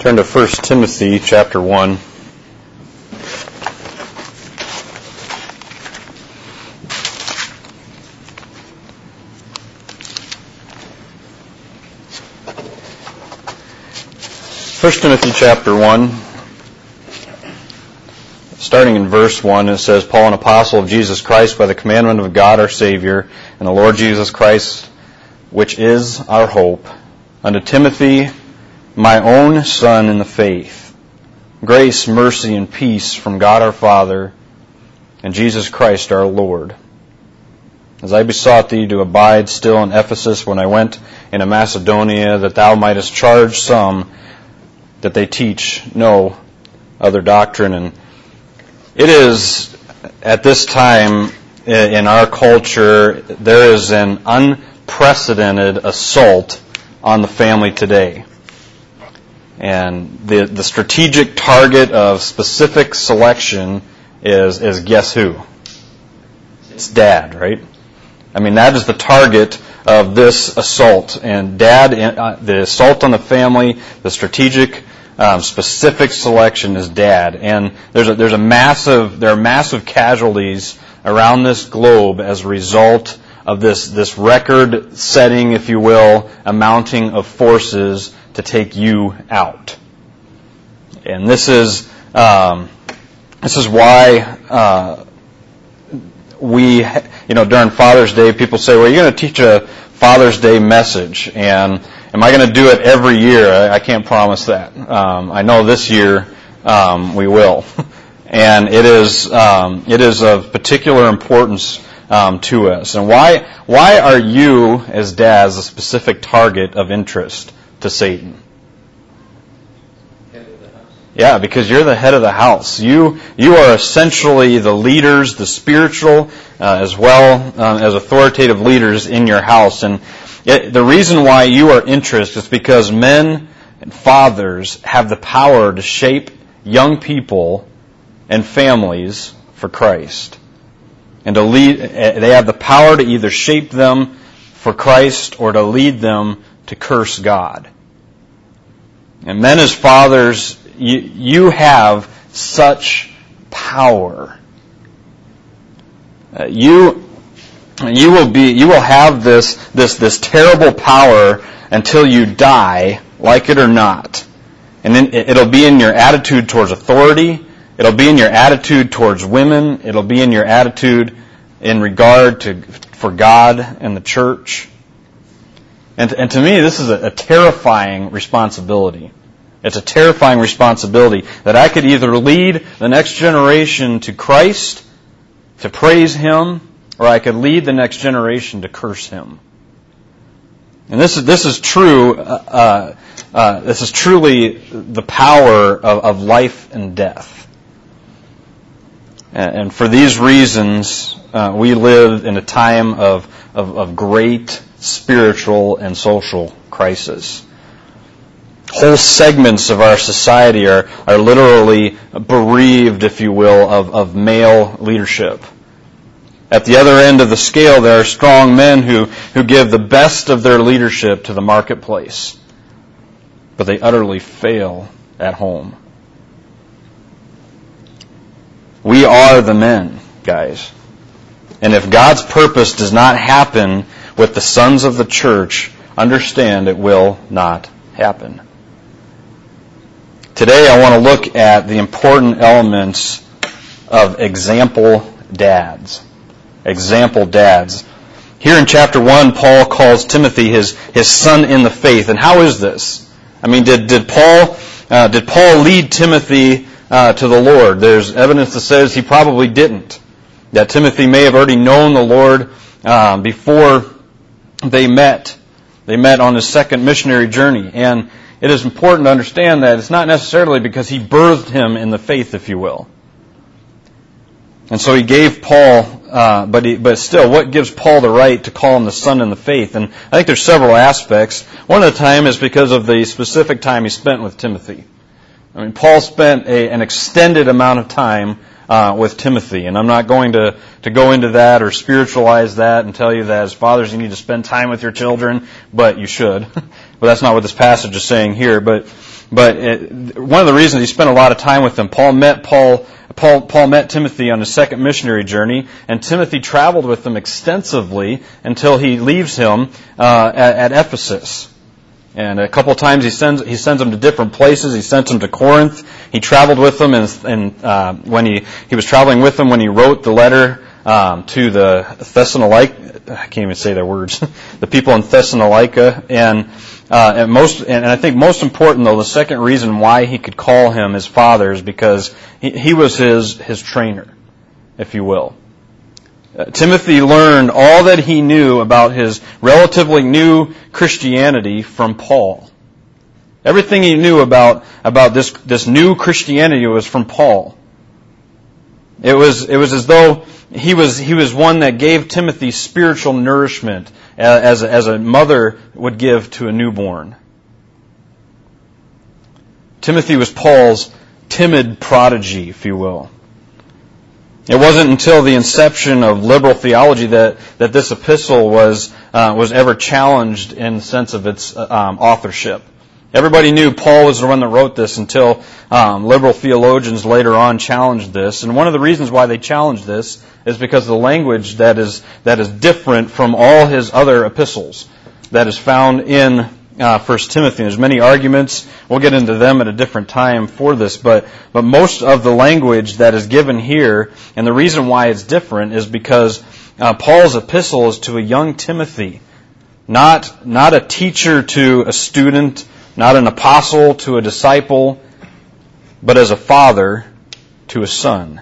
Turn to 1 Timothy chapter 1. First Timothy chapter 1, starting in verse 1, it says, Paul, an apostle of Jesus Christ, by the commandment of God our Savior, and the Lord Jesus Christ, which is our hope, unto Timothy, my own son in the faith, grace, mercy, and peace from God our Father and Jesus Christ our Lord. As I besought thee to abide still in Ephesus when I went into Macedonia, that thou mightest charge some that they teach no other doctrine. And it is, at this time in our culture, there is an unprecedented assault on the family today. And the strategic target of specific selection is guess who? It's dad, right? I mean, that is the target of this assault. And dad, the assault on the family, the strategic specific selection is dad. And there are massive casualties around this globe as a result of this record setting, if you will, amounting of forces to take you out. And this is why we, during Father's Day, people say, well, you're going to teach a Father's Day message, and am I going to do it every year? I can't promise that. I know this year we will. And it is of particular importance to us. And why are you, as dads, a specific target of interest to Satan? Head of the house. Yeah, because you're the head of the house. You are essentially the leaders, the spiritual as well as authoritative leaders in your house. And the reason why you are interested is because men and fathers have the power to shape young people and families for Christ. And to lead, they have the power to either shape them for Christ or to lead them to curse God. And men as fathers, you have such power. You will have this terrible power until you die, like it or not. And then it'll be in your attitude towards authority. It'll be in your attitude towards women. It'll be in your attitude in regard for God and the church. And to me, this is a terrifying responsibility. It's a terrifying responsibility that I could either lead the next generation to Christ, to praise Him, or I could lead the next generation to curse Him. And this is true. This is truly the power of life and death. And for these reasons, we live in a time of great spiritual and social crisis. Whole segments of our society are literally bereaved, if you will, of male leadership. At the other end of the scale, there are strong men who give the best of their leadership to the marketplace, but they utterly fail at home. We are the men, guys. And if God's purpose does not happen with the sons of the church, understand it will not happen. Today I want to look at the important elements of example dads. Example dads. Here in chapter 1, Paul calls Timothy his son in the faith. And how is this? I mean, did Paul lead Timothy to the Lord? There's evidence that says he probably didn't. That Timothy may have already known the Lord before they met. They met on his second missionary journey. And it is important to understand that it's not necessarily because he birthed him in the faith, if you will. And so he gave Paul, but still, what gives Paul the right to call him the son in the faith? And I think there's several aspects. One of the time is because of the specific time he spent with Timothy. I mean, Paul spent an extended amount of time with Timothy, and I'm not going to go into that or spiritualize that and tell you that as fathers you need to spend time with your children, but you should. but that's not what this passage is saying here. But one of the reasons he spent a lot of time with them, Paul met Timothy on his second missionary journey, and Timothy traveled with him extensively until he leaves him at Ephesus. And a couple of times he sends them to different places. He sent them to Corinth. He traveled with them, and when he was traveling with them when he wrote the letter to the Thessalonica. I can't even say their words. The people in Thessalonica, and I think most important though, the second reason why he could call him his father is because he was his trainer, if you will. Timothy learned all that he knew about his relatively new Christianity from Paul. Everything he knew about this new Christianity was from Paul. It was as though he was one that gave Timothy spiritual nourishment as a mother would give to a newborn. Timothy was Paul's timid prodigy, if you will. It wasn't until the inception of liberal theology that this epistle was ever challenged in the sense of its authorship. Everybody knew Paul was the one that wrote this until liberal theologians later on challenged this. And one of the reasons why they challenged this is because of the language that is different from all his other epistles that is found in 1 Timothy. There's many arguments. We'll get into them at a different time for this, but most of the language that is given here, and the reason why it's different is because Paul's epistle is to a young Timothy, not a teacher to a student, not an apostle to a disciple, but as a father to a son.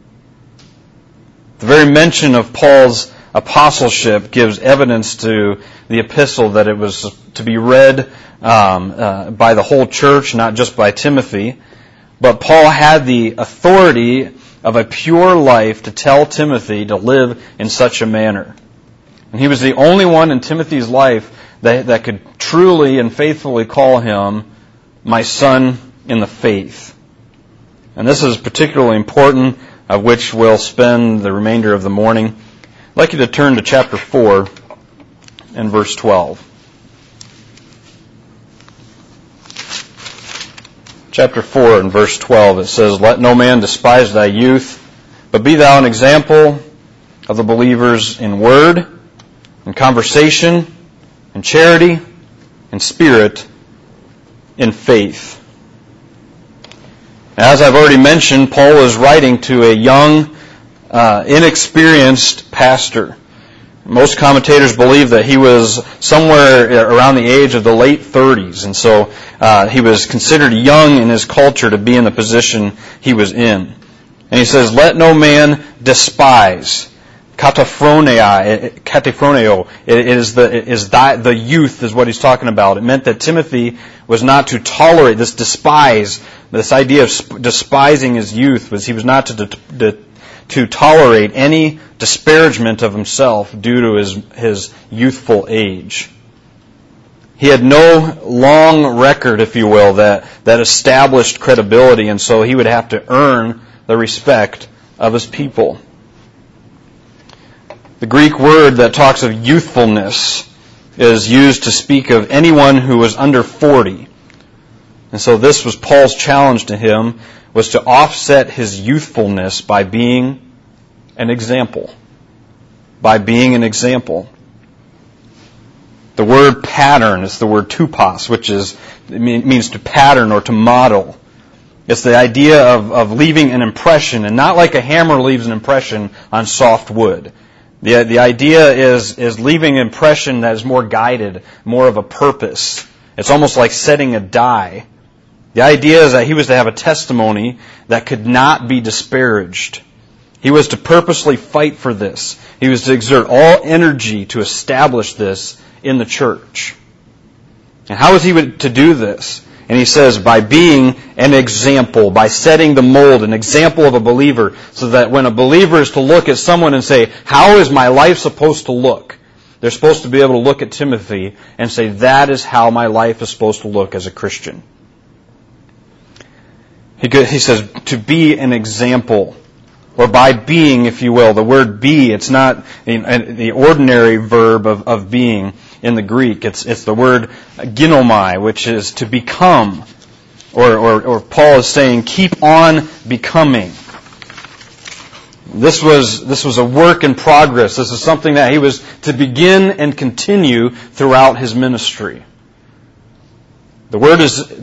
The very mention of Paul's apostleship gives evidence to the epistle that it was to be read by the whole church, not just by Timothy. But Paul had the authority of a pure life to tell Timothy to live in such a manner. And he was the only one in Timothy's life that could truly and faithfully call him my son in the faith. And this is particularly important, of which we'll spend the remainder of the morning. I'd like you to turn to chapter 4 and verse 12. Chapter 4 and verse 12, it says, "Let no man despise thy youth, but be thou an example of the believers in word, in conversation, in charity, in spirit, in faith." As I've already mentioned, Paul was writing to a young, inexperienced pastor. Most commentators believe that he was somewhere around the age of the late 30s, and so he was considered young in his culture to be in the position he was in. And he says, "Let no man despise." Kataphroneo. It is the youth is what he's talking about. It meant that Timothy was not to tolerate this despise. This idea of despising his youth was he was not to tolerate any disparagement of himself due to his youthful age. He had no long record, if you will, that established credibility, and so he would have to earn the respect of his people. The Greek word that talks of youthfulness is used to speak of anyone who was under 40. And so this was Paul's challenge to him, was to offset his youthfulness by being an example. By being an example. The word pattern is the word tupos, which means to pattern or to model. It's the idea of leaving an impression, and not like a hammer leaves an impression on soft wood. The idea is leaving an impression that is more guided, more of a purpose. It's almost like setting a die. The idea is that he was to have a testimony that could not be disparaged. He was to purposely fight for this. He was to exert all energy to establish this in the church. And how was he to do this? And he says, by being an example, by setting the mold, an example of a believer, so that when a believer is to look at someone and say, how is my life supposed to look? They're supposed to be able to look at Timothy and say, that is how my life is supposed to look as a Christian. He says, to be an example, or by being, if you will. The word be, it's not the ordinary verb of being. in the Greek. It's the word ginomai, which is to become. Or Paul is saying, keep on becoming. This was a work in progress. This is something that he was to begin and continue throughout his ministry. The word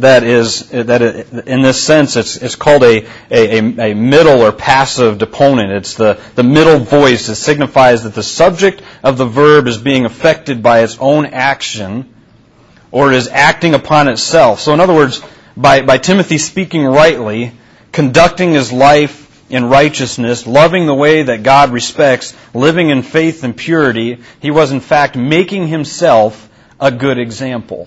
in this sense, it's called a middle or passive deponent. It's the middle voice. It signifies that the subject of the verb is being affected by its own action, or it is acting upon itself. So in other words, by Timothy speaking rightly, conducting his life in righteousness, loving the way that God respects, living in faith and purity, he was in fact making himself a good example.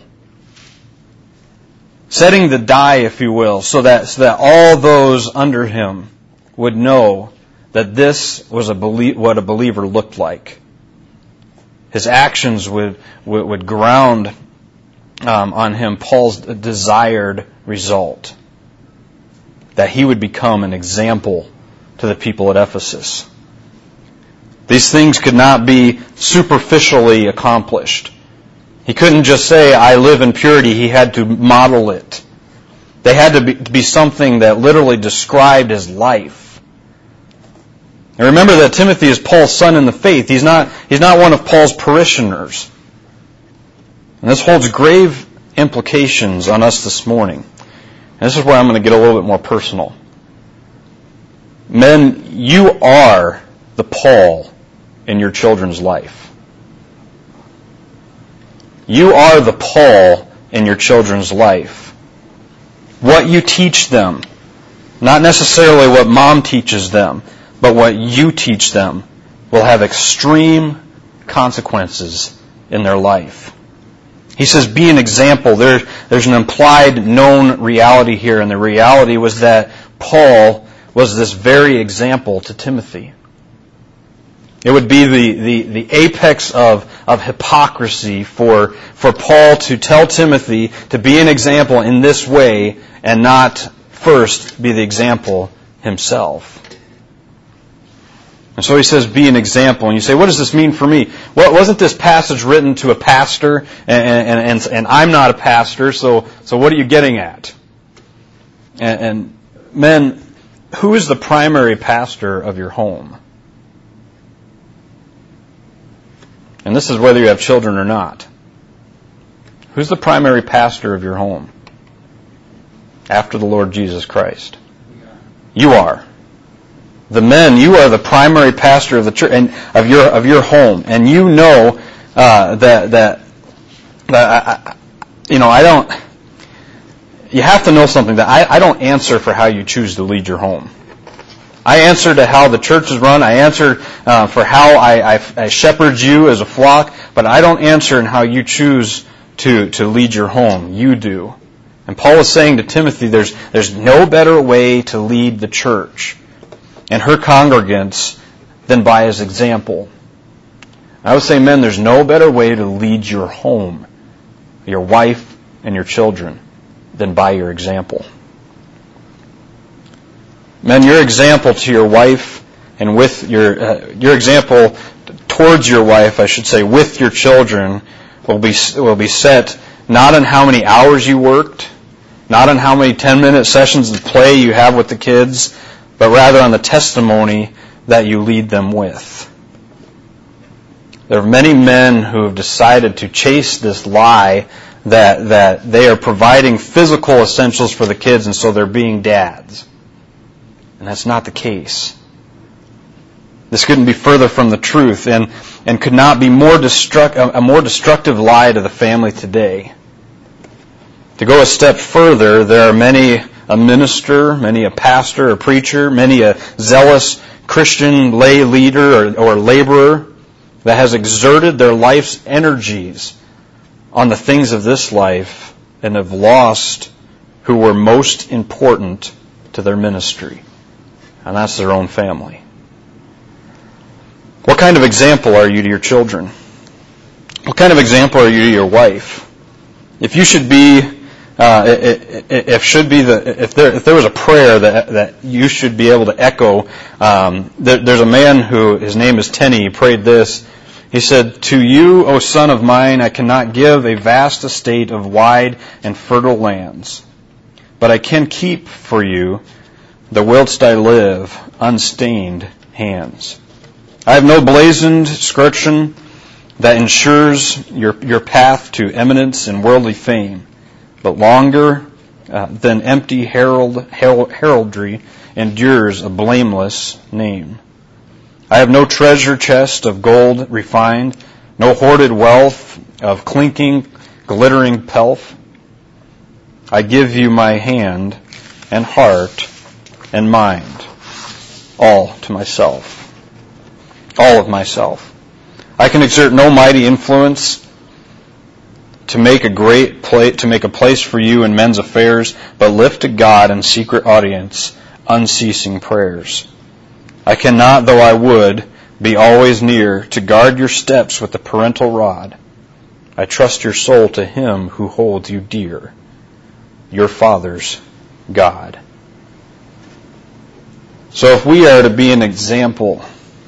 Setting the die, if you will, so that all those under him would know that this was what a believer looked like. His actions would ground on him Paul's desired result, that he would become an example to the people at Ephesus. These things could not be superficially accomplished. He couldn't just say, I live in purity. He had to model it. They had to be something that literally described his life. And remember that Timothy is Paul's son in the faith. He's not one of Paul's parishioners. And this holds grave implications on us this morning. And this is where I'm going to get a little bit more personal. Men, you are the Paul in your children's life. You are the Paul in your children's life. What you teach them, not necessarily what mom teaches them, but what you teach them, will have extreme consequences in their life. He says, be an example. There's an implied known reality here, and the reality was that Paul was this very example to Timothy. It would be the apex of hypocrisy for Paul to tell Timothy to be an example in this way and not first be the example himself. And so he says, be an example. And you say, what does this mean for me? Well, wasn't this passage written to a pastor? And I'm not a pastor, so what are you getting at? And men, who is the primary pastor of your home? And this is whether you have children or not. Who's the primary pastor of your home? After the Lord Jesus Christ. You are. The men, you are the primary pastor of the church and of your home, and you know that I don't. You have to know something, that I don't answer for how you choose to lead your home. I answer to how the church is run. I answer for how I shepherd you as a flock, but I don't answer in how you choose to lead your home. You do. And Paul is saying to Timothy, there's no better way to lead the church and her congregants than by his example. I would say, men, there's no better way to lead your home, your wife and your children, than by your example. Men, your example to your wife and with your example towards your wife, I should say, with your children, will be set not on how many hours you worked, not on how many 10-minute sessions of play you have with the kids, but rather on the testimony that you lead them with. There are many men who have decided to chase this lie that they are providing physical essentials for the kids, and so they're being dads. And that's not the case. This couldn't be further from the truth, and could not be a more destructive lie to the family today. To go a step further, there are many a minister, many a pastor, a preacher, many a zealous Christian lay leader or laborer that has exerted their life's energies on the things of this life and have lost who were most important to their ministry. And that's their own family. What kind of example are you to your children? What kind of example are you to your wife? If you should be, if there was a prayer that you should be able to echo, there's a man who, his name is Tenney, he prayed this. He said, "To you, O son of mine, I cannot give a vast estate of wide and fertile lands, but I can keep for you, the whilst I live, unstained hands. I have no blazoned scutcheon that ensures your path to eminence and worldly fame, but longer than empty heraldry endures a blameless name. I have no treasure chest of gold refined, no hoarded wealth of clinking, glittering pelf. I give you my hand and heart and mind, all to myself, all of myself. I can exert no mighty influence to make a place for you in men's affairs, but lift to God in secret audience unceasing prayers. I cannot, though I would, be always near to guard your steps with the parental rod. I trust your soul to Him who holds you dear, your Father's God." So if we are to be an example,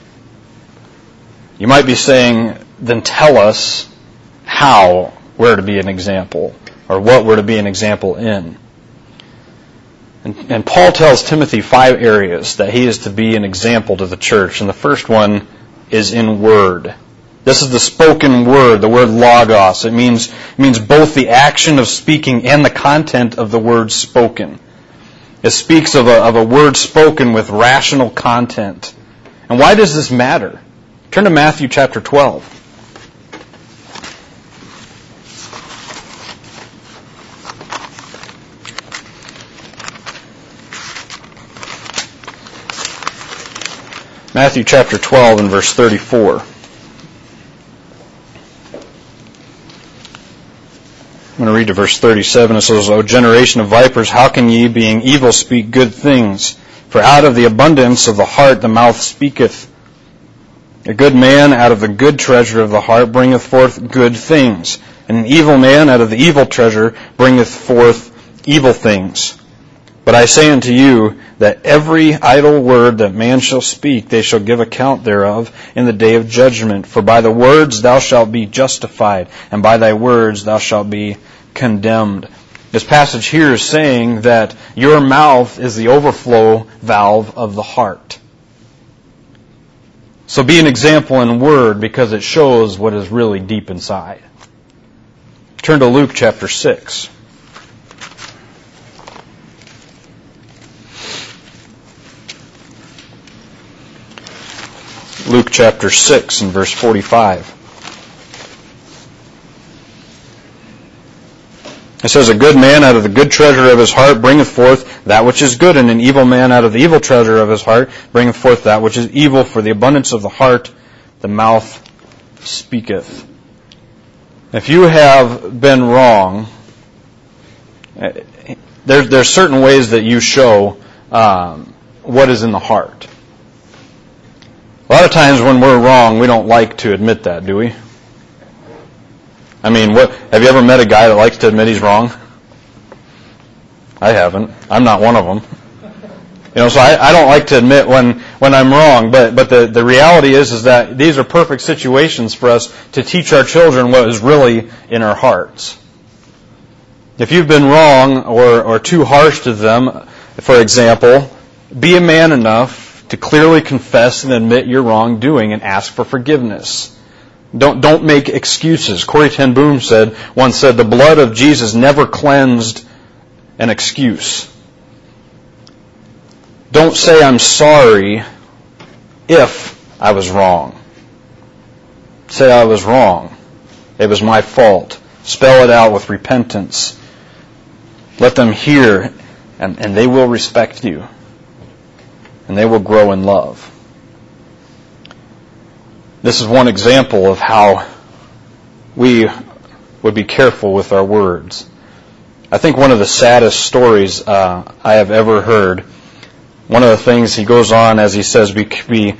you might be saying, then tell us how we're to be an example, or what we're to be an example in. And Paul tells Timothy 5 areas that he is to be an example to the church. And the first one is in word. This is the spoken word, the word logos. It means both the action of speaking and the content of the word spoken. It speaks of a word spoken with rational content. And why does this matter? Turn to Matthew chapter 12. Matthew chapter 12 and verse 34. I'm going to read to verse 37. It says, "O generation of vipers, how can ye, being evil, speak good things? For out of the abundance of the heart the mouth speaketh. A good man out of the good treasure of the heart bringeth forth good things, and an evil man out of the evil treasure bringeth forth evil things. But I say unto you that every idle word that man shall speak, they shall give account thereof in the day of judgment. For by the words thou shalt be justified, and by thy words thou shalt be condemned." This passage here is saying that your mouth is the overflow valve of the heart. So be an example in word, because it shows what is really deep inside. Turn to Luke chapter 6. Luke chapter 6 and verse 45. It says, "A good man out of the good treasure of his heart bringeth forth that which is good, and an evil man out of the evil treasure of his heart bringeth forth that which is evil. For the abundance of the heart the mouth speaketh." If you have been wrong, there's certain ways that you show what is in the heart. A lot of times when we're wrong, we don't like to admit that, do we? I mean, have you ever met a guy that likes to admit he's wrong? I haven't. I'm not one of them. So I don't like to admit when I'm wrong, but the reality is that these are perfect situations for us to teach our children what is really in our hearts. If you've been wrong or too harsh to them, for example, be a man enough to clearly confess and admit your wrongdoing and ask for forgiveness. Don't make excuses. Corrie ten Boom once said, "The blood of Jesus never cleansed an excuse." Don't say I'm sorry if I was wrong. Say I was wrong. It was my fault. Spell it out with repentance. Let them hear, and they will respect you. And they will grow in love. This is one example of how we would be careful with our words. I think one of the saddest stories I have ever heard, one of the things he goes on as he says, be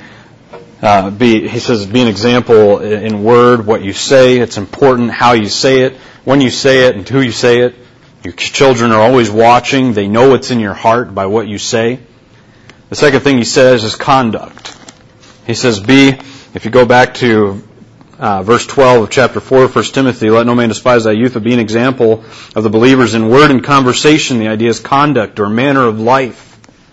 an example in word, what you say. It's important how you say it, when you say it, and who you say it. Your children are always watching. They know what's in your heart by what you say. The second thing he says is conduct. He says, if you go back to verse 12 of chapter 4 of 1 Timothy, let no man despise thy youth, but be an example of the believers in word and conversation. The idea is conduct or manner of life.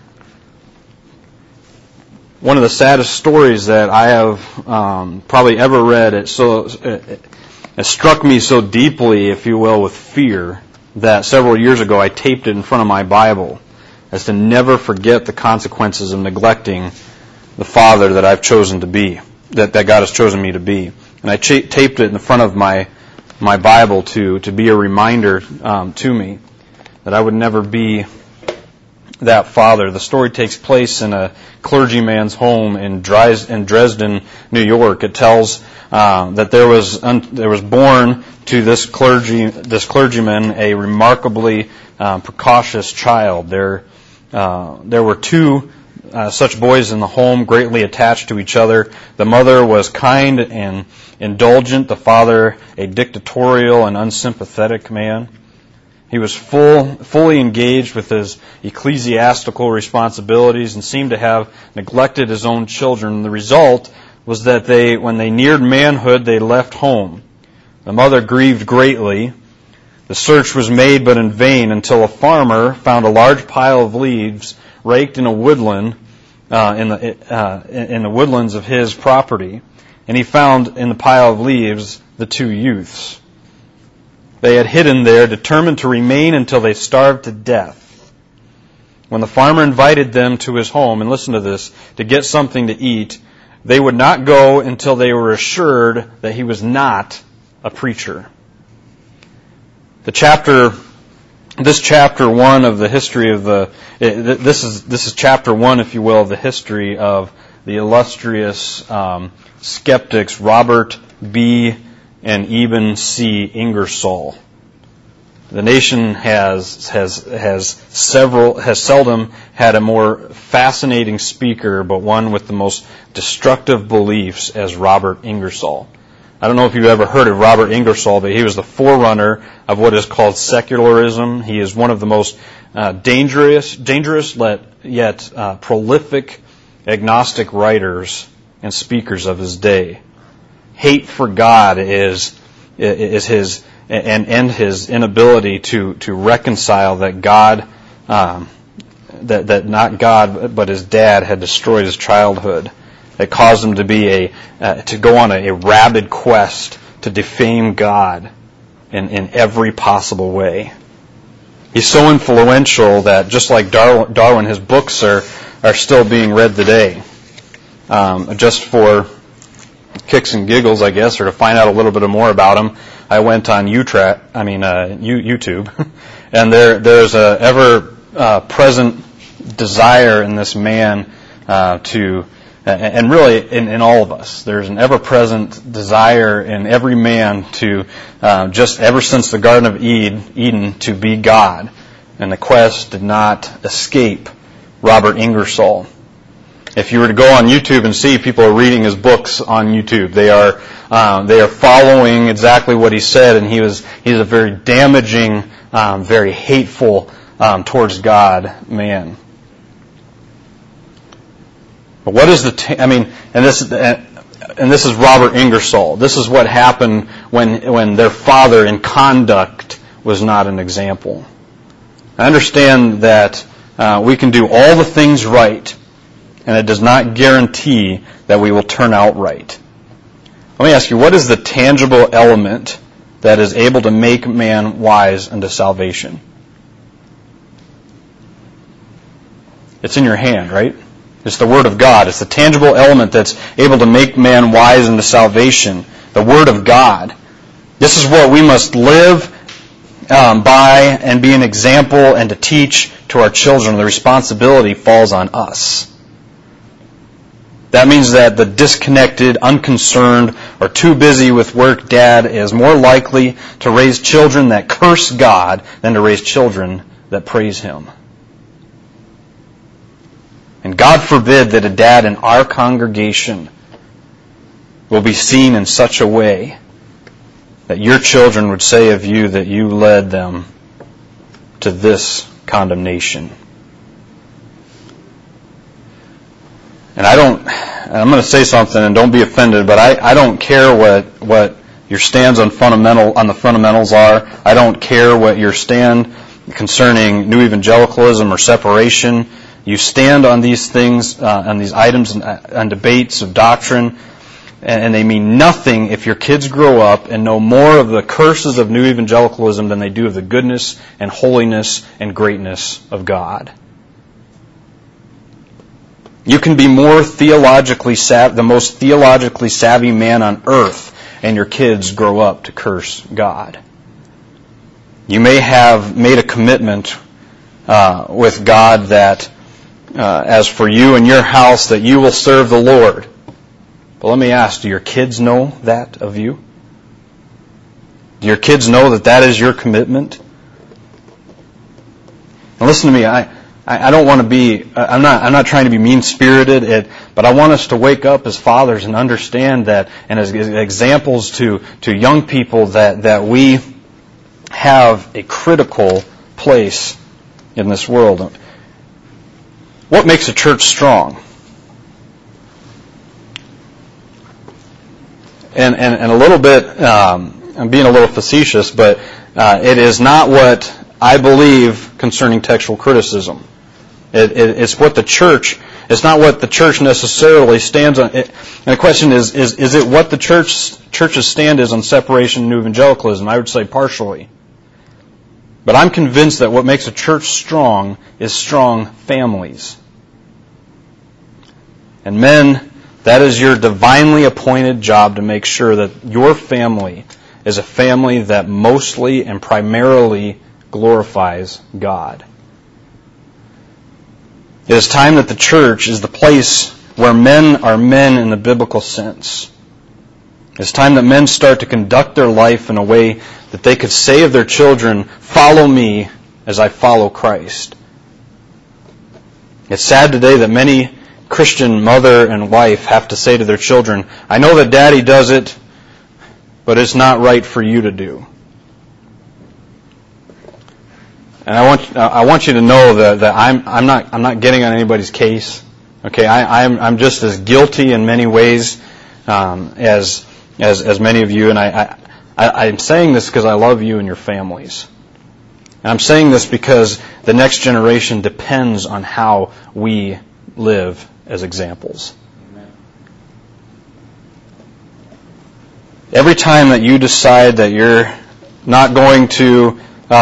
One of the saddest stories that I have probably ever read, it struck me so deeply, if you will, with fear, that several years ago I taped it in front of my Bible, as to never forget the consequences of neglecting the father that I've chosen to be, that God has chosen me to be. And I taped it in the front of my Bible to be a reminder to me that I would never be that father. The story takes place in a clergyman's home in Dresden, New York. It tells that there was born to this clergyman a remarkably precocious child. There were two such boys in the home, greatly attached to each other. The mother was kind and indulgent, the father a dictatorial and unsympathetic man. He was fully engaged with his ecclesiastical responsibilities and seemed to have neglected his own children. The result was that when they neared manhood, they left home. The mother grieved greatly. The search was made, but in vain, until a farmer found a large pile of leaves raked in a woodland, in the woodlands of his property, and he found in the pile of leaves the two youths. They had hidden there, determined to remain until they starved to death. When the farmer invited them to his home, and listen to this, to get something to eat, they would not go until they were assured that he was not a preacher. This chapter 1 of the history of this is chapter 1, if you will, of the history of the illustrious skeptics Robert B. and Eben C. Ingersoll. The nation has seldom had a more fascinating speaker, but one with the most destructive beliefs as Robert Ingersoll. I don't know if you've ever heard of Robert Ingersoll, but he was the forerunner of what is called secularism. He is one of the most dangerous yet prolific agnostic writers and speakers of his day. Hate for God is his and his inability to reconcile that God that not God but his dad had destroyed his childhood. It caused him to go on a rabid quest to defame God in every possible way. He's so influential that just like Darwin, his books are still being read today. Just for kicks and giggles, I guess, or to find out a little bit more about him, I went on YouTube, and there's a ever present desire in this man and really in all of us. There's an ever present desire in every man to just ever since the Garden of Eden to be God, and the quest did not escape Robert Ingersoll. If you were to go on YouTube and see people are reading his books on YouTube, they are following exactly what he said, and he's a very damaging, very hateful towards God man. But what is and this is Robert Ingersoll. This is what happened when their father in conduct was not an example. I understand that we can do all the things right, and it does not guarantee that we will turn out right. Let me ask you, what is the tangible element that is able to make man wise unto salvation? It's in your hand, right? It's the Word of God. It's the tangible element that's able to make man wise unto salvation. The Word of God. This is what we must live by and be an example and to teach to our children. The responsibility falls on us. That means that the disconnected, unconcerned, or too busy with work dad is more likely to raise children that curse God than to raise children that praise Him. And God forbid that a dad in our congregation will be seen in such a way that your children would say of you that you led them to this condemnation. And I'm going to say something, and don't be offended, but I don't care what your stands on the fundamentals are. I don't care what your stand concerning new evangelicalism or separation. You stand on these things, on these items and debates of doctrine, and they mean nothing if your kids grow up and know more of the curses of new evangelicalism than they do of the goodness and holiness and greatness of God. You can be the most theologically savvy man on earth, and your kids grow up to curse God. You may have made a commitment with God that, as for you and your house, that you will serve the Lord. But let me ask, do your kids know that of you? Do your kids know that that is your commitment? Now listen to me, I don't want to be, I'm not trying to be mean-spirited, but I want us to wake up as fathers and understand that, and as examples to young people, that we have a critical place in this world. What makes a church strong? And a little bit, I'm being a little facetious, but it is not what I believe concerning textual criticism. It's what the church, it's not what the church necessarily stands on. And the question is it what the church's stand is on separation and new evangelicalism? I would say partially. But I'm convinced that what makes a church strong is strong families. And men, that is your divinely appointed job to make sure that your family is a family that mostly and primarily glorifies God. It is time that the church is the place where men are men in the biblical sense. It's time that men start to conduct their life in a way that they could say of their children, "Follow me as I follow Christ." It's sad today that many Christian mother and wife have to say to their children, "I know that Daddy does it, but it's not right for you to do." And I want you to know that I'm not getting on anybody's case. Okay, I'm just as guilty in many ways as many of you, and I'm saying this because I love you and your families. And I'm saying this because the next generation depends on how we live as examples. Every time that you decide that you're not going to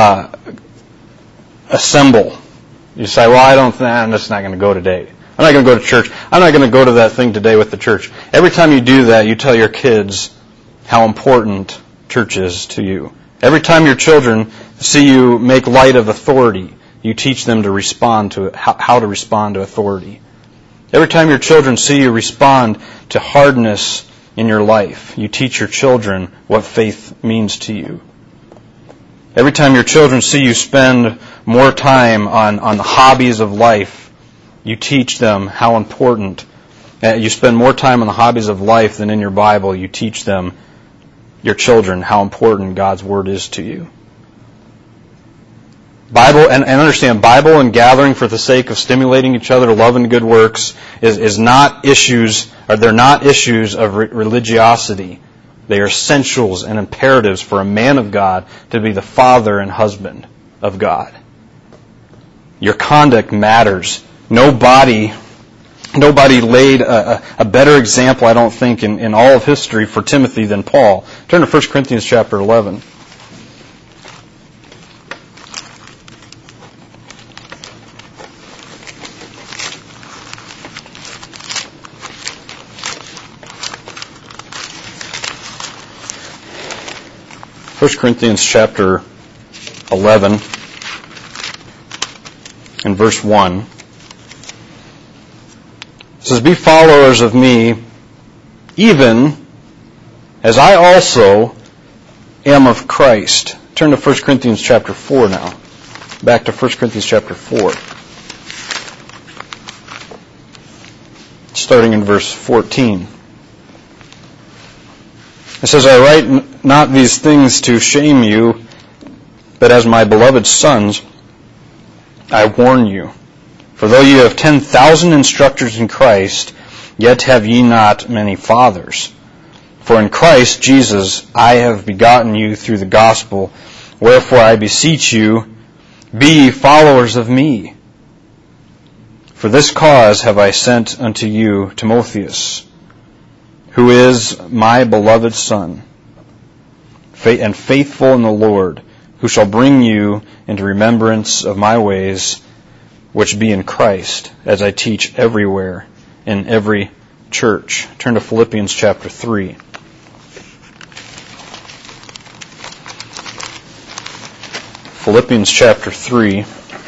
assemble, you say, "Well, I'm just not going to go today. I'm not going to go to church. I'm not going to go to that thing today with the church." Every time you do that, you tell your kids how important church is to you. Every time your children see you make light of authority, you teach them to respond to how to respond to authority. Every time your children see you respond to hardness in your life, you teach your children what faith means to you. Every time your children see you spend more time on the hobbies of life, you teach them how important. You spend more time on the hobbies of life than in your Bible. You teach them, your children, how important God's Word is to you. Bible, and understand, Bible and gathering for the sake of stimulating each other to love and good works is not issues, or they're not issues of religiosity. They are essentials and imperatives for a man of God to be the father and husband of God. Your conduct matters. Nobody laid a better example, I don't think, in all of history for Timothy than Paul. Turn to 1 Corinthians chapter 11. First Corinthians chapter 11 and verse 1. It says, "Be followers of me, even as I also am of Christ." Turn to 1 Corinthians chapter 4 now. Back to 1 Corinthians chapter 4. Starting in verse 14. It says, "I write not these things to shame you, but as my beloved sons, I warn you. For though you have 10,000 instructors in Christ, Yet have ye not many fathers. For in Christ Jesus I have begotten you through the gospel. Wherefore I beseech you, be ye followers of me. For this cause have I sent unto you Timotheus, who is my beloved Son, and faithful in the Lord, who shall bring you into remembrance of my ways, which be in Christ, as I teach everywhere in every church. Turn to Philippians chapter 3. Philippians chapter 3,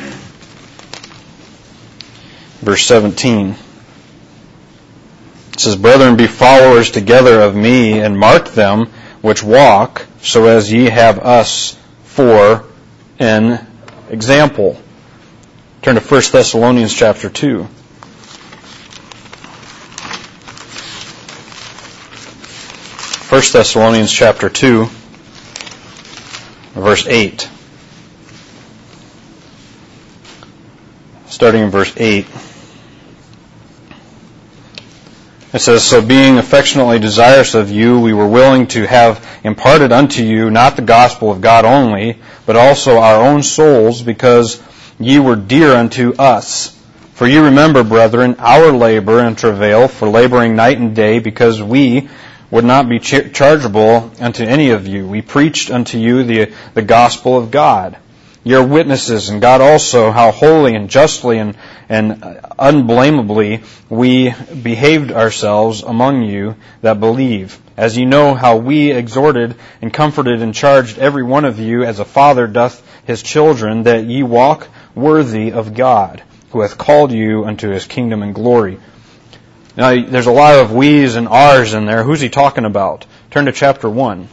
verse 17. It says, Brethren, be followers together of me, and mark them which walk, so as ye have us for an example. Turn to 1 Thessalonians chapter 2. 1 Thessalonians chapter 2, verse 8. Starting in verse 8. It says, So being affectionately desirous of you, we were willing to have imparted unto you not the gospel of God only, but also our own souls, because ye were dear unto us. For ye remember, brethren, our labor and travail, for laboring night and day, because we would not be chargeable unto any of you. We preached unto you the gospel of God. Your witnesses, and God also, how holy and justly and unblameably we behaved ourselves among you that believe, as ye know how we exhorted and comforted and charged every one of you as a father doth his children, that ye walk worthy of God, who hath called you unto his kingdom and glory. Now, there's a lot of we's and ours in there. Who's he talking about? Turn to chapter 1.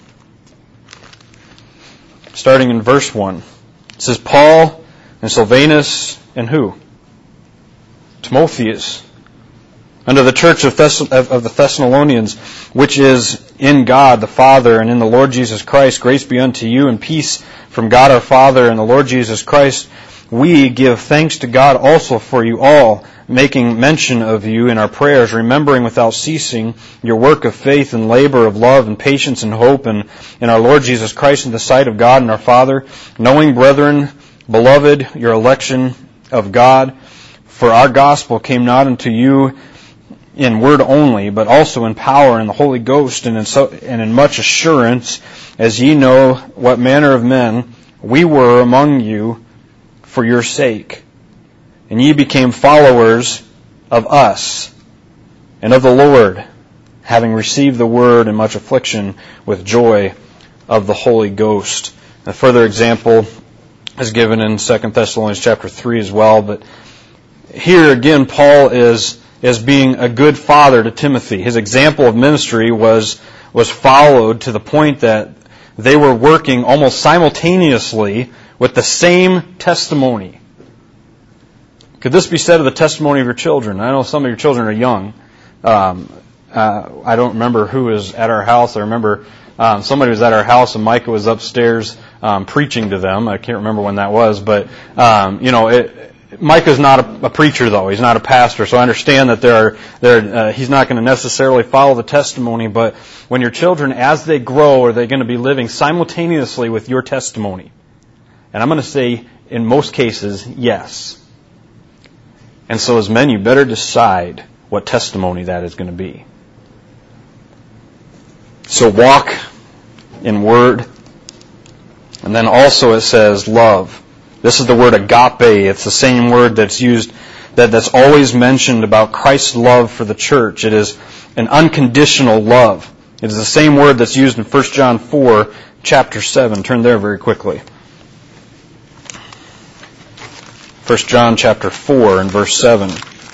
Starting in verse 1. It says, Paul and Silvanus and who? Timotheus. Unto the church of the Thessalonians, which is in God the Father and in the Lord Jesus Christ, grace be unto you and peace from God our Father and the Lord Jesus Christ. We give thanks to God also for you all, making mention of you in our prayers, remembering without ceasing your work of faith and labor of love and patience and hope in our Lord Jesus Christ in the sight of God and our Father, knowing, brethren, beloved, your election of God, for our gospel came not unto you in word only, but also in power and the Holy Ghost and in much assurance, as ye know what manner of men we were among you for your sake. And ye became followers of us and of the Lord, having received the word in much affliction with joy of the Holy Ghost. A further example is given in 2 Thessalonians chapter 3 as well. But here again, Paul is being a good father to Timothy. His example of ministry was followed to the point that they were working almost simultaneously with the same testimony. Could this be said of the testimony of your children? I know some of your children are young. I don't remember who was at our house. I remember somebody was at our house and Micah was upstairs preaching to them. I can't remember when that was, but Micah's not a preacher though. He's not a pastor, so I understand that he's not going to necessarily follow the testimony. But when your children, as they grow, are they going to be living simultaneously with your testimony? And I'm going to say, in most cases, yes. And so as men, you better decide what testimony that is going to be. So walk in word. And then also it says love. This is the word agape. It's the same word that's used, that's always mentioned about Christ's love for the church. It is an unconditional love. It is the same word that's used in 1 John 4, chapter 7. Turn there very quickly. 1 John chapter 4 and verse 7.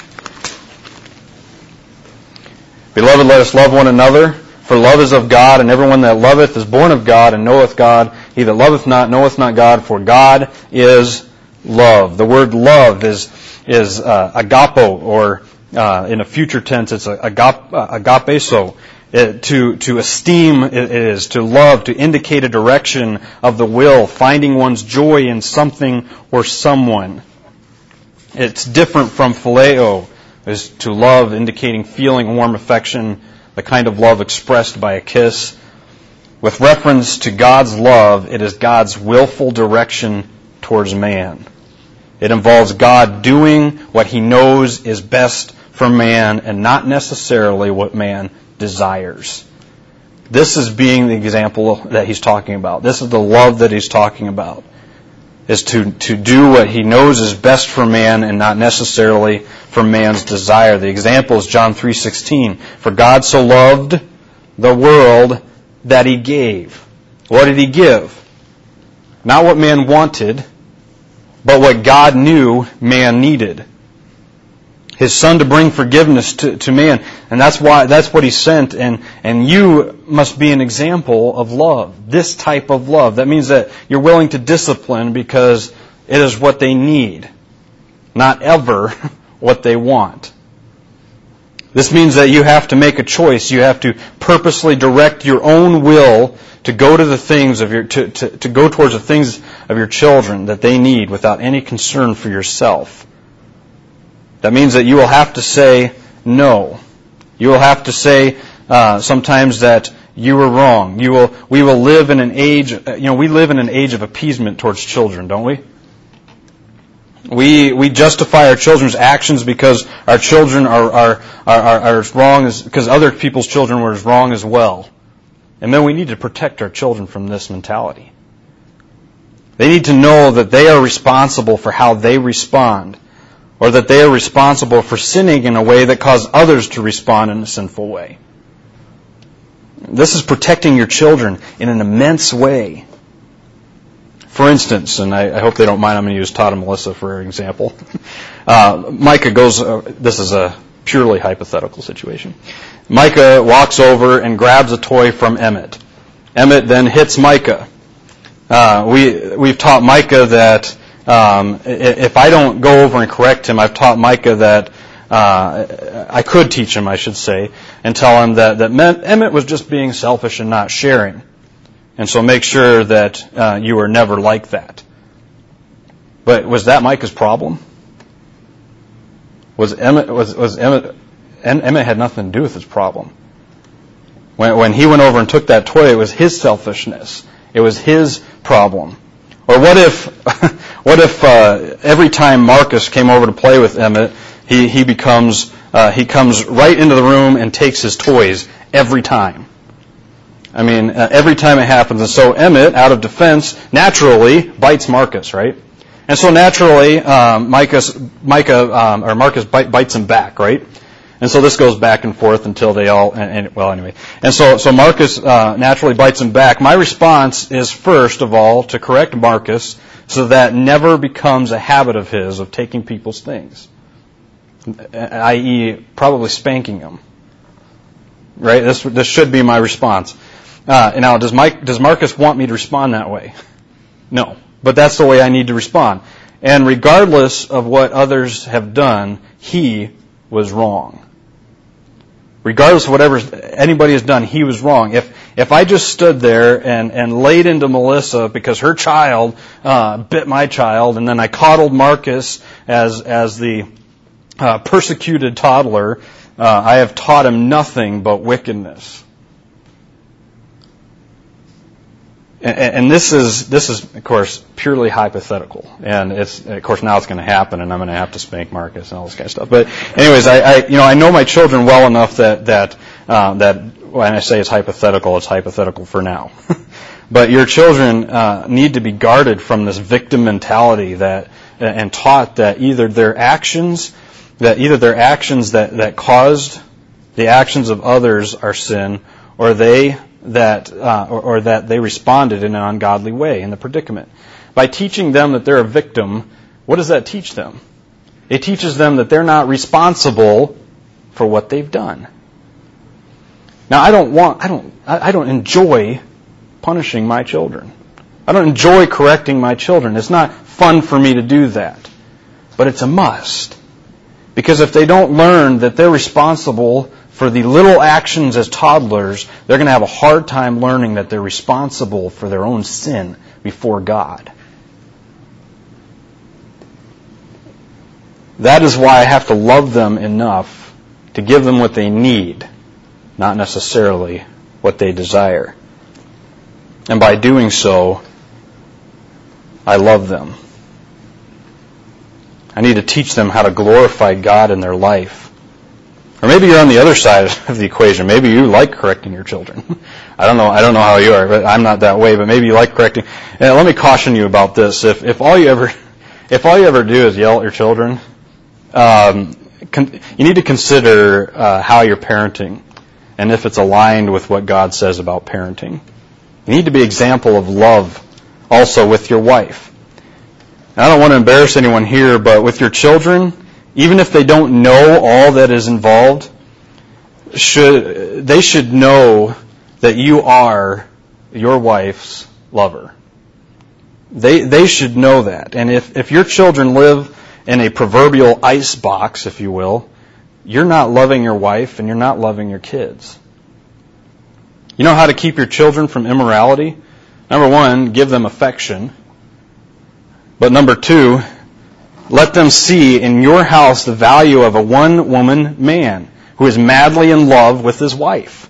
Beloved, let us love one another, for love is of God, and everyone that loveth is born of God and knoweth God. He that loveth not knoweth not God, for God is love. The word love is agapo, or in a future tense, it's agapeso. To esteem it is, to love, to indicate a direction of the will, finding one's joy in something or someone. It's different from phileo, is to love, indicating feeling warm affection, the kind of love expressed by a kiss. With reference to God's love, it is God's willful direction towards man. It involves God doing what He knows is best for man and not necessarily what man desires. This is being the example that He's talking about. This is the love that He's talking about, is to do what He knows is best for man and not necessarily for man's desire. The example is John 3:16. For God so loved the world that He gave. What did He give? Not what man wanted, but what God knew man needed. His Son to bring forgiveness to man. And that's what He sent. And you must be an example of love. This type of love. That means that you're willing to discipline because it is what they need, not ever what they want. This means that you have to make a choice. You have to purposely direct your own will to go to the things of to go towards the things of your children that they need without any concern for yourself. That means that you will have to say no. You will have to say sometimes that you were wrong. We will live in an age. We live in an age of appeasement towards children, don't we? We justify our children's actions because our children are as wrong as because other people's children were as wrong as well. And then we need to protect our children from this mentality. They need to know that they are responsible for how they respond, or that they are responsible for sinning in a way that caused others to respond in a sinful way. This is protecting your children in an immense way. For instance, and I hope they don't mind, I'm going to use Todd and Melissa for an example. Micah goes, this is a purely hypothetical situation. Micah walks over and grabs a toy from Emmett. Emmett then hits Micah. We've taught Micah that if I don't go over and correct him, I've taught Micah that I could teach him, I should say, and tell him that Emmett was just being selfish and not sharing. And so make sure that you are never like that. But was that Micah's problem? Emmett had nothing to do with his problem. When he went over and took that toy, it was his selfishness. It was his problem. Or what if every time Marcus came over to play with Emmett, he comes right into the room and takes his toys every time. I memean, every time it happens. And so Emmett, out of defense, naturally bites Marcus, right? And so naturally, Marcus bites him back, right? And so this goes back and forth until they all, anyway. And so Marcus naturally bites him back. My response is, first of all, to correct Marcus so that never becomes a habit of his of taking people's things, i.e., probably spanking them. Right? This should be my response. Now, does Marcus want me to respond that way? No. But that's the way I need to respond. And regardless of what others have done, he was wrong. Regardless of whatever anybody has done, he was wrong. If I just stood there and laid into Melissa because her child bit my child, and then I coddled Marcus as the persecuted toddler, I have taught him nothing but wickedness. And this is of course purely hypothetical, and of course now it's going to happen, and I'm going to have to spank Marcus and all this kind of stuff. But anyways, I know my children well enough that when I say it's hypothetical for now. But your children need to be guarded from this victim mentality and taught that either their actions that caused the actions of others are sin, or that they responded in an ungodly way in the predicament. By teaching them that they're a victim, what does that teach them? It teaches them that they're not responsible for what they've done. Now, I don't enjoy punishing my children. I don't enjoy correcting my children. It's not fun for me to do that. But it's a must. Because if they don't learn that they're responsible for the little actions as toddlers, they're going to have a hard time learning that they're responsible for their own sin before God. That is why I have to love them enough to give them what they need, not necessarily what they desire. And by doing so, I love them. I need to teach them how to glorify God in their life. Or maybe you're on the other side of the equation. Maybe you like correcting your children. I don't know how you are, but I'm not that way, but maybe you like correcting. And let me caution you about this. If all you ever do is yell at your children, you need to consider how you're parenting and if it's aligned with what God says about parenting. You need to be an example of love also with your wife. And I don't want to embarrass anyone here, but with your children, even if they don't know all that is involved, they should know that you are your wife's lover. They should know that. And if your children live in a proverbial ice box, if you will, you're not loving your wife and you're not loving your kids. You know how to keep your children from immorality? Number one, give them affection. But number two, let them see in your house the value of a one-woman man who is madly in love with his wife.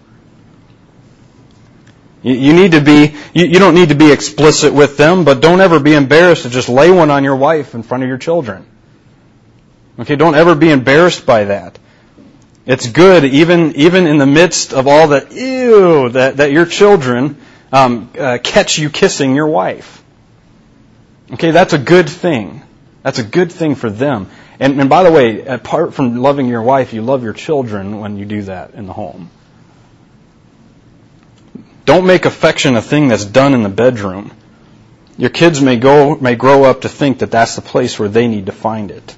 You don't need to be explicit with them, but don't ever be embarrassed to just lay one on your wife in front of your children. Okay, don't ever be embarrassed by that. It's good, even in the midst of all the ew that your children catch you kissing your wife. Okay, that's a good thing. That's a good thing for them. And by the way, apart from loving your wife, you love your children when you do that in the home. Don't make affection a thing that's done in the bedroom. Your kids may grow up to think that that's the place where they need to find it.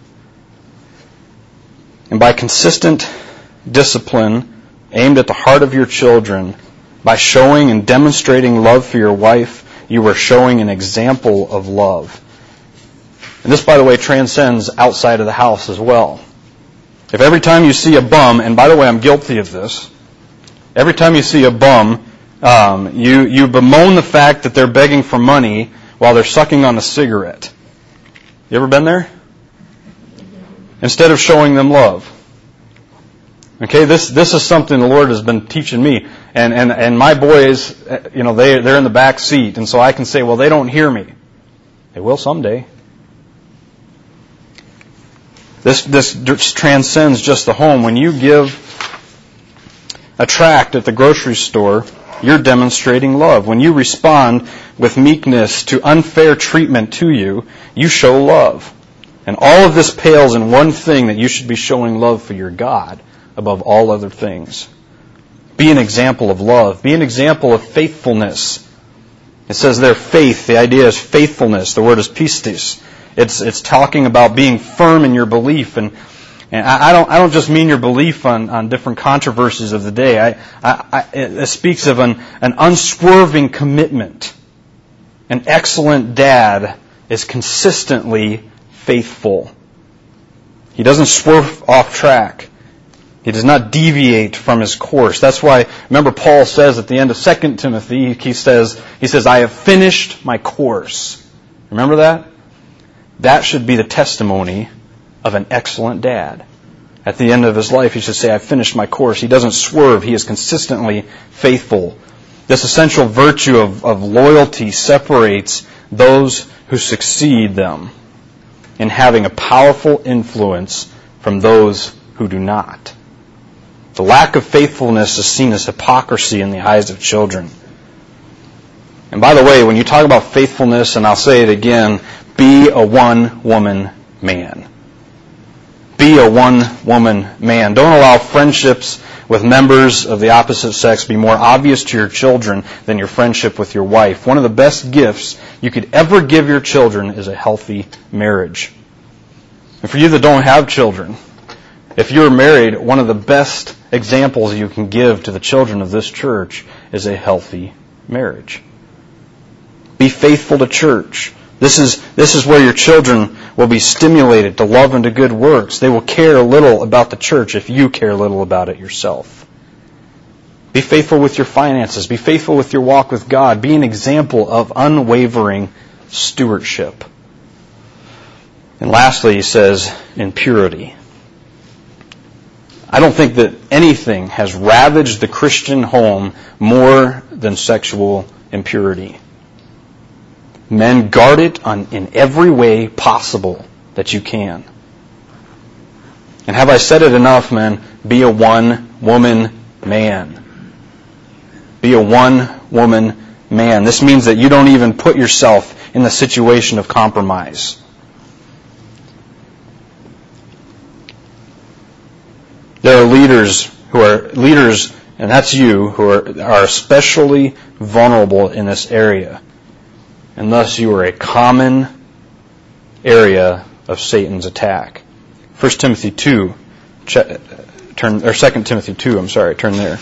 And by consistent discipline aimed at the heart of your children, by showing and demonstrating love for your wife, you are showing an example of love. And this, by the way, transcends outside of the house as well. If every time you see a bum, and by the way, I'm guilty of this, every time you see a bum, you bemoan the fact that they're begging for money while they're sucking on a cigarette. You ever been there? Instead of showing them love. Okay, this is something the Lord has been teaching me. And my boys, they're in the back seat, and so I can say, well, they don't hear me. They will someday. This transcends just the home. When you give a tract at the grocery store, you're demonstrating love. When you respond with meekness to unfair treatment to you, you show love. And all of this pales in one thing, that you should be showing love for your God above all other things. Be an example of love. Be an example of faithfulness. It says there faith. The idea is faithfulness. The word is pistis. It's talking about being firm in your belief. And I don't just mean your belief on different controversies of the day. It speaks of an unswerving commitment. An excellent dad is consistently faithful. He doesn't swerve off track. He does not deviate from his course. That's why, remember, Paul says at the end of 2 Timothy, he says, I have finished my course. Remember that? That should be the testimony of an excellent dad. At the end of his life, he should say, I've finished my course. He doesn't swerve. He is consistently faithful. This essential virtue of loyalty separates those who succeed them in having a powerful influence from those who do not. The lack of faithfulness is seen as hypocrisy in the eyes of children. And by the way, when you talk about faithfulness, and I'll say it again, be a one-woman man. Be a one-woman man. Don't allow friendships with members of the opposite sex be more obvious to your children than your friendship with your wife. One of the best gifts you could ever give your children is a healthy marriage. And for you that don't have children, if you're married, one of the best examples you can give to the children of this church is a healthy marriage. Be faithful to church. This is where your children will be stimulated to love and to good works. They will care little about the church if you care little about it yourself. Be faithful with your finances. Be faithful with your walk with God. Be an example of unwavering stewardship. And lastly, he says, in purity. I don't think that anything has ravaged the Christian home more than sexual impurity. Men, guard it in every way possible that you can. And have I said it enough, men? Be a one-woman man. Be a one-woman man. This means that you don't even put yourself in the situation of compromise. There are leaders, and that's you, who are especially vulnerable in this area. And thus you are a common area of Satan's attack. 1 Timothy 2, or 2 Timothy 2, turn there.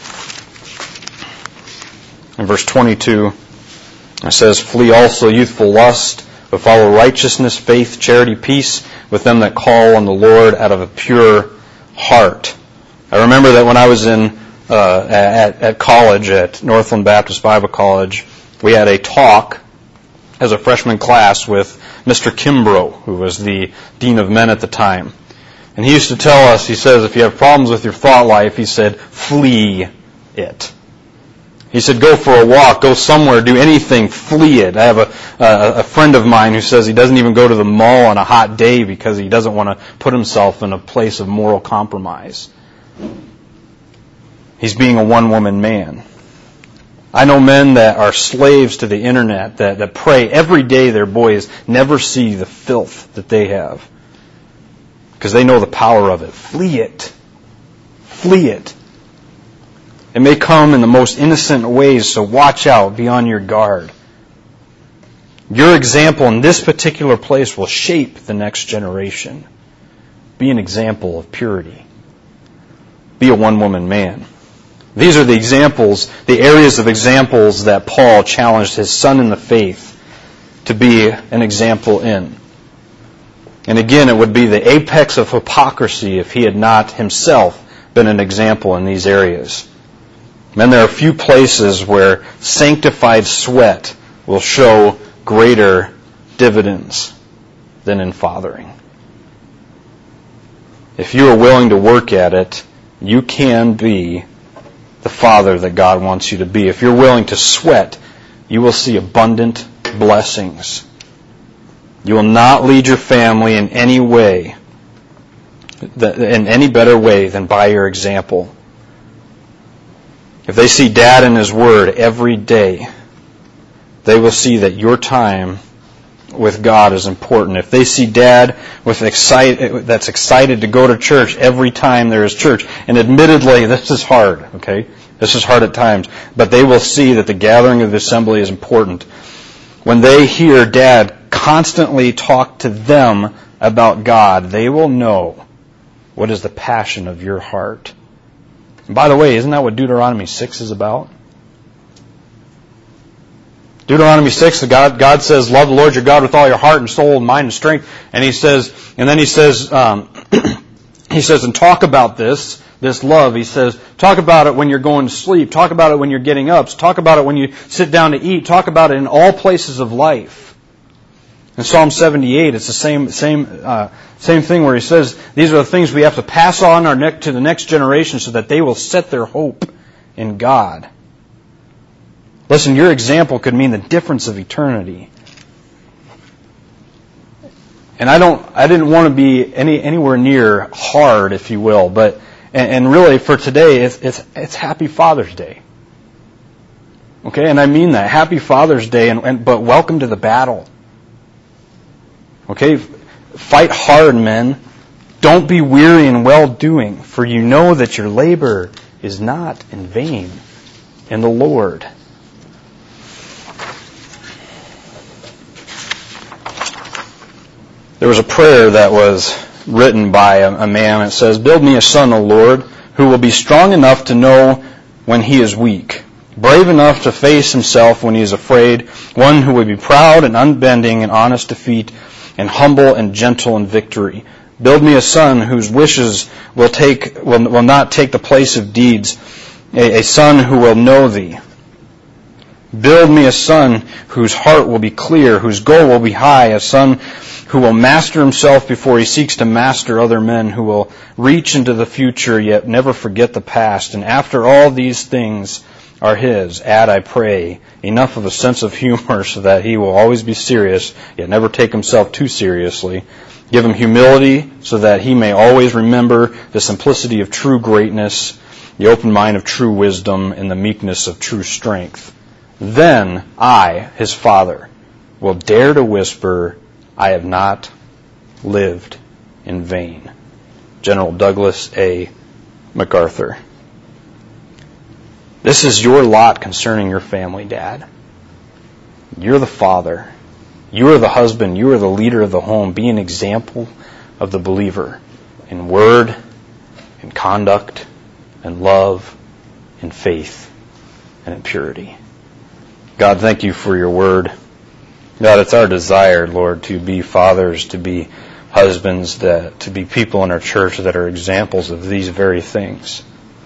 In verse 22, it says, "Flee also youthful lust, but follow righteousness, faith, charity, peace with them that call on the Lord out of a pure heart." I remember that when I was at college, at Northland Baptist Bible College, we had a talk as a freshman class with Mr. Kimbrough, who was the dean of men at the time. And he used to tell us, he says, if you have problems with your thought life, he said, flee it. He said, go for a walk, go somewhere, do anything, flee it. I have a friend of mine who says he doesn't even go to the mall on a hot day because he doesn't want to put himself in a place of moral compromise. He's being a one-woman man. I know men that are slaves to the internet, that pray every day their boys never see the filth that they have. Because they know the power of it. Flee it. Flee it. It may come in the most innocent ways, so watch out, be on your guard. Your example in this particular place will shape the next generation. Be an example of purity. Be a one-woman man. These are the examples, the areas of examples that Paul challenged his son in the faith to be an example in. And again, it would be the apex of hypocrisy if he had not himself been an example in these areas. Men, there are few places where sanctified sweat will show greater dividends than in fathering. If you are willing to work at it, you can be the father that God wants you to be. If you're willing to sweat, you will see abundant blessings. You will not lead your family in any way, in any better way than by your example. If they see Dad in His Word every day, they will see that your time with God is important. If they see Dad that's excited to go to church every time there is church, and admittedly, this is hard, okay? This is hard at times, but they will see that the gathering of the assembly is important. When they hear Dad constantly talk to them about God, they will know what is the passion of your heart. And by the way, isn't that what Deuteronomy 6 is about? Deuteronomy 6, God says, love the Lord your God with all your heart and soul and mind and strength. And He says, and talk about this love. He says, talk about it when you're going to sleep. Talk about it when you're getting up. Talk about it when you sit down to eat. Talk about it in all places of life. In Psalm 78, it's the same thing where he says, these are the things we have to pass on to the next generation so that they will set their hope in God. Listen, your example could mean the difference of eternity. And I didn't want to be anywhere near hard, if you will, but and really for today, it's Happy Father's Day. Okay, and I mean that. Happy Father's Day, but welcome to the battle. Okay, fight hard, men. Don't be weary in well-doing, for you know that your labor is not in vain in the Lord. There was a prayer that was written by a man. It says, build me a son, O Lord, who will be strong enough to know when he is weak, brave enough to face himself when he is afraid, one who will be proud and unbending in honest defeat, and humble and gentle in victory. Build me a son whose wishes will not take the place of deeds, a son who will know thee. Build me a son whose heart will be clear, whose goal will be high, a son who will master himself before he seeks to master other men, who will reach into the future yet never forget the past. And after all these things are his, add, I pray, enough of a sense of humor so that he will always be serious, yet never take himself too seriously. Give him humility so that he may always remember the simplicity of true greatness, the open mind of true wisdom, and the meekness of true strength. Then I, his father, will dare to whisper, I have not lived in vain. General Douglas A. MacArthur. This is your lot concerning your family, Dad. You're the father. You are the husband. You are the leader of the home. Be an example of the believer in word, in conduct, in love, in faith, and in purity. God, thank you for your word. God, it's our desire, Lord, to be fathers, to be husbands, to be people in our church that are examples of these very things.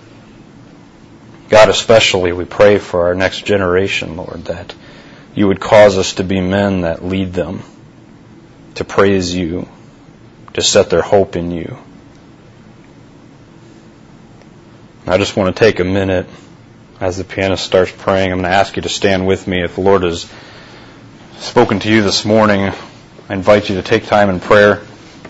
God, especially we pray for our next generation, Lord, that you would cause us to be men that lead them, to praise you, to set their hope in you. I just want to take a minute as the pianist starts praying. I'm going to ask you to stand with me. If the Lord has spoken to you this morning, I invite you to take time in prayer.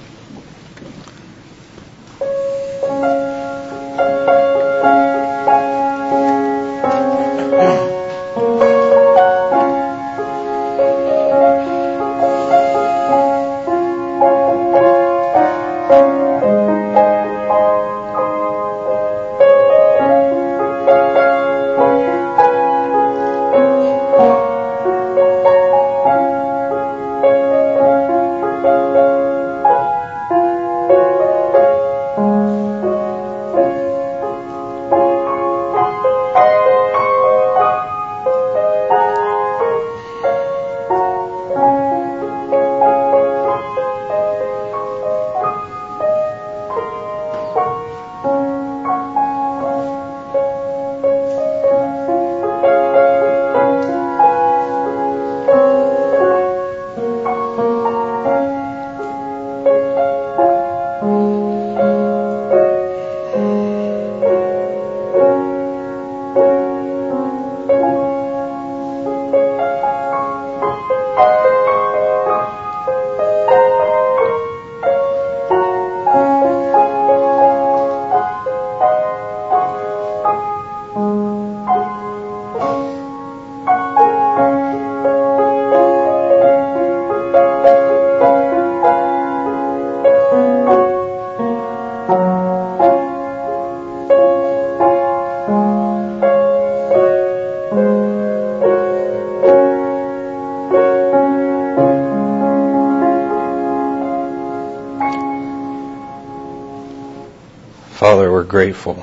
Father, we're grateful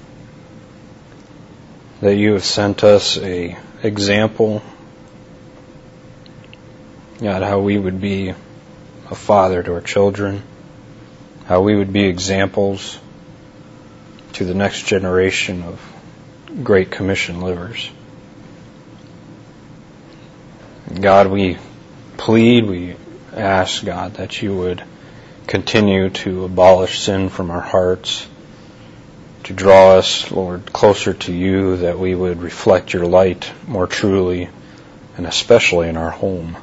that you have sent us an example, God, how we would be a father to our children, how we would be examples to the next generation of Great Commission livers. God, we plead, we ask, God, that you would continue to abolish sin from our hearts, to draw us, Lord, closer to you, that we would reflect your light more truly, and especially in our home.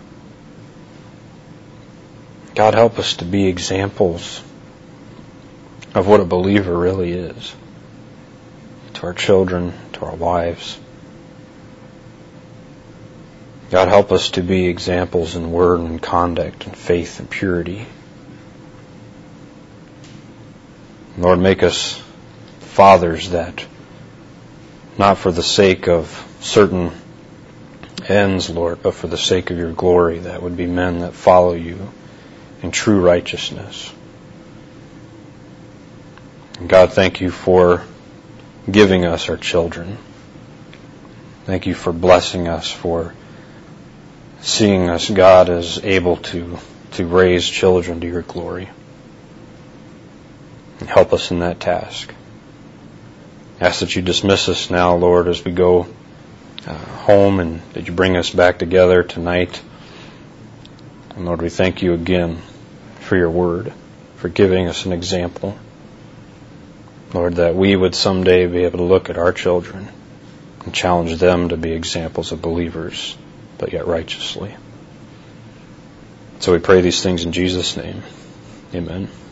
God, help us to be examples of what a believer really is, to our children, to our wives. God, help us to be examples in word and conduct and faith and purity. Lord, make us fathers that, not for the sake of certain ends, Lord, but for the sake of your glory, that would be men that follow you in true righteousness. And God, thank you for giving us our children. Thank you for blessing us, for seeing us, God, as able to raise children to your glory. And help us in that task. I ask that you dismiss us now, Lord, as we go home, and that you bring us back together tonight. And Lord, we thank you again for your word, for giving us an example. Lord, that we would someday be able to look at our children and challenge them to be examples of believers, but yet righteously. So we pray these things in Jesus' name. Amen.